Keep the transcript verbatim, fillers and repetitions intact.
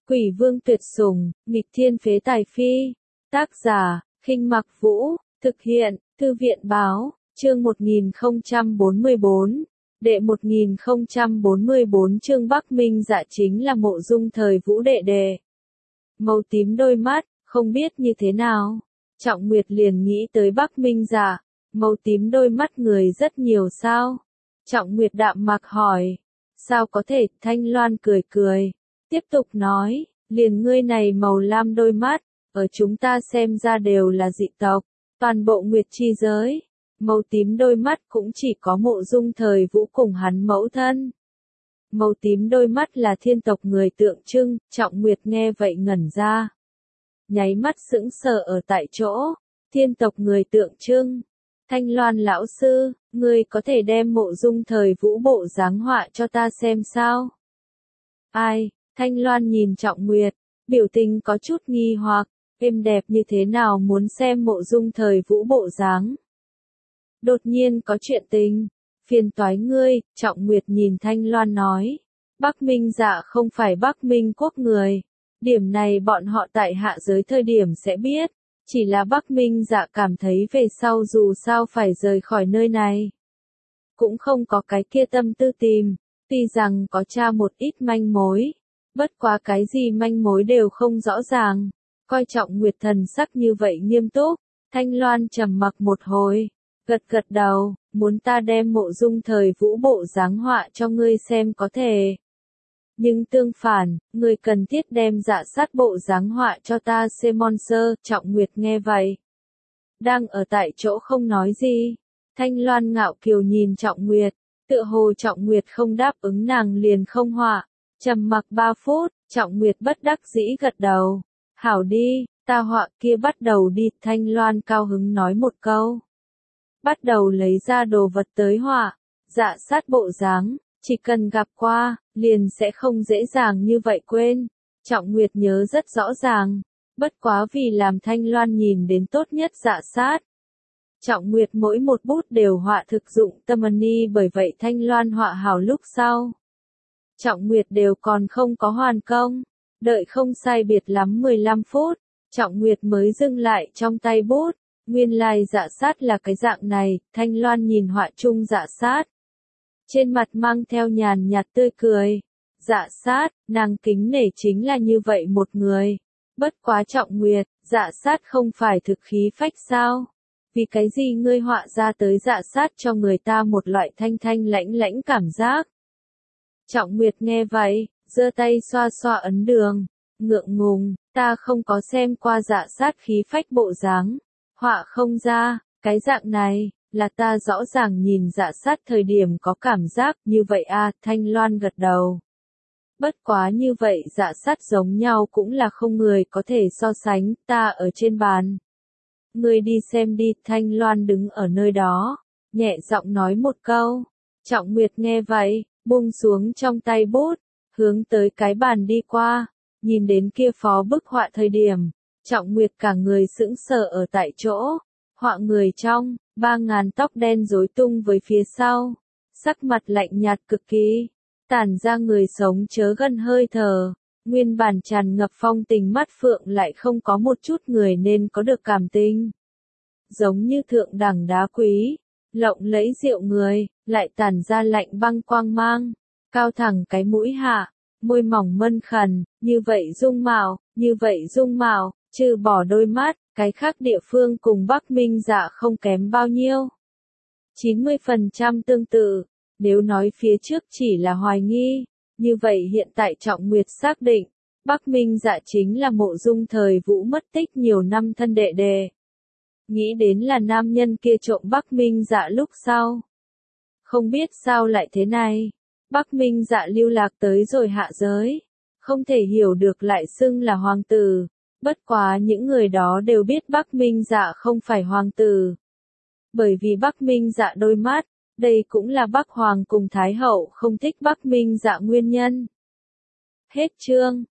Quỷ vương tuyệt sủng, nghịch thiên phế tài phi. Tác giả, Khinh Mặc Vũ, thực hiện, Thư viện báo, chương một nghìn không trăm bốn mươi bốn. Đệ một nghìn không trăm bốn mươi bốn chương Bắc Minh Dạ chính là mộ dung thời vũ đệ đệ. Màu tím đôi mắt, không biết như thế nào. Trọng Nguyệt liền nghĩ tới Bắc Minh Dạ, màu tím đôi mắt người rất nhiều sao? Trọng Nguyệt đạm mạc hỏi. Sao có thể, Thanh Loan cười cười. Tiếp tục nói, liền ngươi này màu lam đôi mắt, ở chúng ta xem ra đều là dị tộc, toàn bộ Nguyệt chi giới. Màu tím đôi mắt cũng chỉ có mộ dung thời vũ cùng hắn mẫu thân. Màu tím đôi mắt là thiên tộc người tượng trưng, Trọng Nguyệt nghe vậy ngẩn ra. Nháy mắt sững sờ ở tại chỗ, thiên tộc người tượng trưng. Thanh Loan lão sư, ngươi có thể đem mộ dung thời vũ bộ dáng họa cho ta xem sao? Ai? Thanh Loan nhìn Trọng Nguyệt, biểu tình có chút nghi hoặc, êm đẹp như thế nào muốn xem mộ dung thời vũ bộ dáng. Đột nhiên có chuyện tình, phiền toái ngươi, Trọng Nguyệt nhìn Thanh Loan nói. Bắc Minh Dạ không phải Bắc Minh quốc người, điểm này bọn họ tại hạ giới thời điểm sẽ biết, chỉ là Bắc Minh Dạ cảm thấy về sau dù sao phải rời khỏi nơi này. Cũng không có cái kia tâm tư tìm, tuy rằng có tra một ít manh mối, bất quá cái gì manh mối đều không rõ ràng. Coi Trọng Nguyệt thần sắc như vậy nghiêm túc, Thanh Loan trầm mặc một hồi, gật gật đầu, muốn ta đem mộ dung thời vũ bộ dáng họa cho ngươi xem có thể. Nhưng tương phản, ngươi cần thiết đem dạ sát bộ dáng họa cho ta xem monster. Trọng Nguyệt nghe vậy, đang ở tại chỗ không nói gì. Thanh Loan ngạo kiều nhìn Trọng Nguyệt, tựa hồ Trọng Nguyệt không đáp ứng nàng liền không họa. Trầm mặc ba phút, Trọng Nguyệt bất đắc dĩ gật đầu. Hảo đi, ta họa kia bắt đầu đi. Thanh Loan cao hứng nói một câu. Bắt đầu lấy ra đồ vật tới họa, dạ sát bộ dáng, chỉ cần gặp qua, liền sẽ không dễ dàng như vậy quên. Trọng Nguyệt nhớ rất rõ ràng, bất quá vì làm Thanh Loan nhìn đến tốt nhất dạ sát. Trọng Nguyệt mỗi một bút đều họa thực dụng tâm ni, bởi vậy Thanh Loan họa hảo lúc sau. Trọng Nguyệt đều còn không có hoàn công, đợi không sai biệt lắm mười lăm phút, Trọng Nguyệt mới dừng lại trong tay bút. Nguyên lai dạ sát là cái dạng này, Thanh Loan nhìn họa chung dạ sát. Trên mặt mang theo nhàn nhạt tươi cười. Dạ sát, nàng kính nể chính là như vậy một người. Bất quá Trọng Nguyệt, dạ sát không phải thực khí phách sao? Vì cái gì ngươi họa ra tới dạ sát cho người ta một loại thanh thanh lãnh lãnh cảm giác? Trọng Nguyệt nghe vậy, giơ tay xoa xoa ấn đường, ngượng ngùng, ta không có xem qua dạ sát khí phách bộ dáng. Họa không ra, cái dạng này, là ta rõ ràng nhìn dạ sát thời điểm có cảm giác như vậy a. Thanh Loan gật đầu. Bất quá như vậy dạ sát giống nhau cũng là không người có thể so sánh, ta ở trên bàn. Ngươi đi xem đi. Thanh Loan đứng ở nơi đó, nhẹ giọng nói một câu. Trọng Nguyệt nghe vậy, buông xuống trong tay bút, hướng tới cái bàn đi qua, nhìn đến kia phó bức họa thời điểm. Trọng Nguyệt cả người sững sờ ở tại chỗ, họa người trong, ba ngàn tóc đen rối tung với phía sau, sắc mặt lạnh nhạt cực kỳ, tản ra người sống chớ gần hơi thở, nguyên bản tràn ngập phong tình mắt phượng lại không có một chút người nên có được cảm tình. Giống như thượng đẳng đá quý, lộng lẫy rượu người, lại tản ra lạnh băng quang mang, cao thẳng cái mũi hạ, môi mỏng mân khẩn, như vậy dung mạo, như vậy dung mạo. Trừ bỏ đôi mắt, cái khác địa phương cùng Bắc Minh Dạ không kém bao nhiêu. chín mươi phần trăm tương tự, nếu nói phía trước chỉ là hoài nghi, như vậy hiện tại Trọng Nguyệt xác định, Bắc Minh Dạ chính là mộ dung thời vũ mất tích nhiều năm thân đệ đệ. Nghĩ đến là nam nhân kia trộm Bắc Minh Dạ lúc sau. Không biết sao lại thế này, Bắc Minh Dạ lưu lạc tới rồi hạ giới, không thể hiểu được lại xưng là hoàng tử. Bất quá những người đó đều biết Bắc Minh Dạ không phải hoàng tử. Bởi vì Bắc Minh Dạ đôi mắt, đây cũng là Bắc Hoàng cùng Thái Hậu không thích Bắc Minh Dạ nguyên nhân. Hết chương.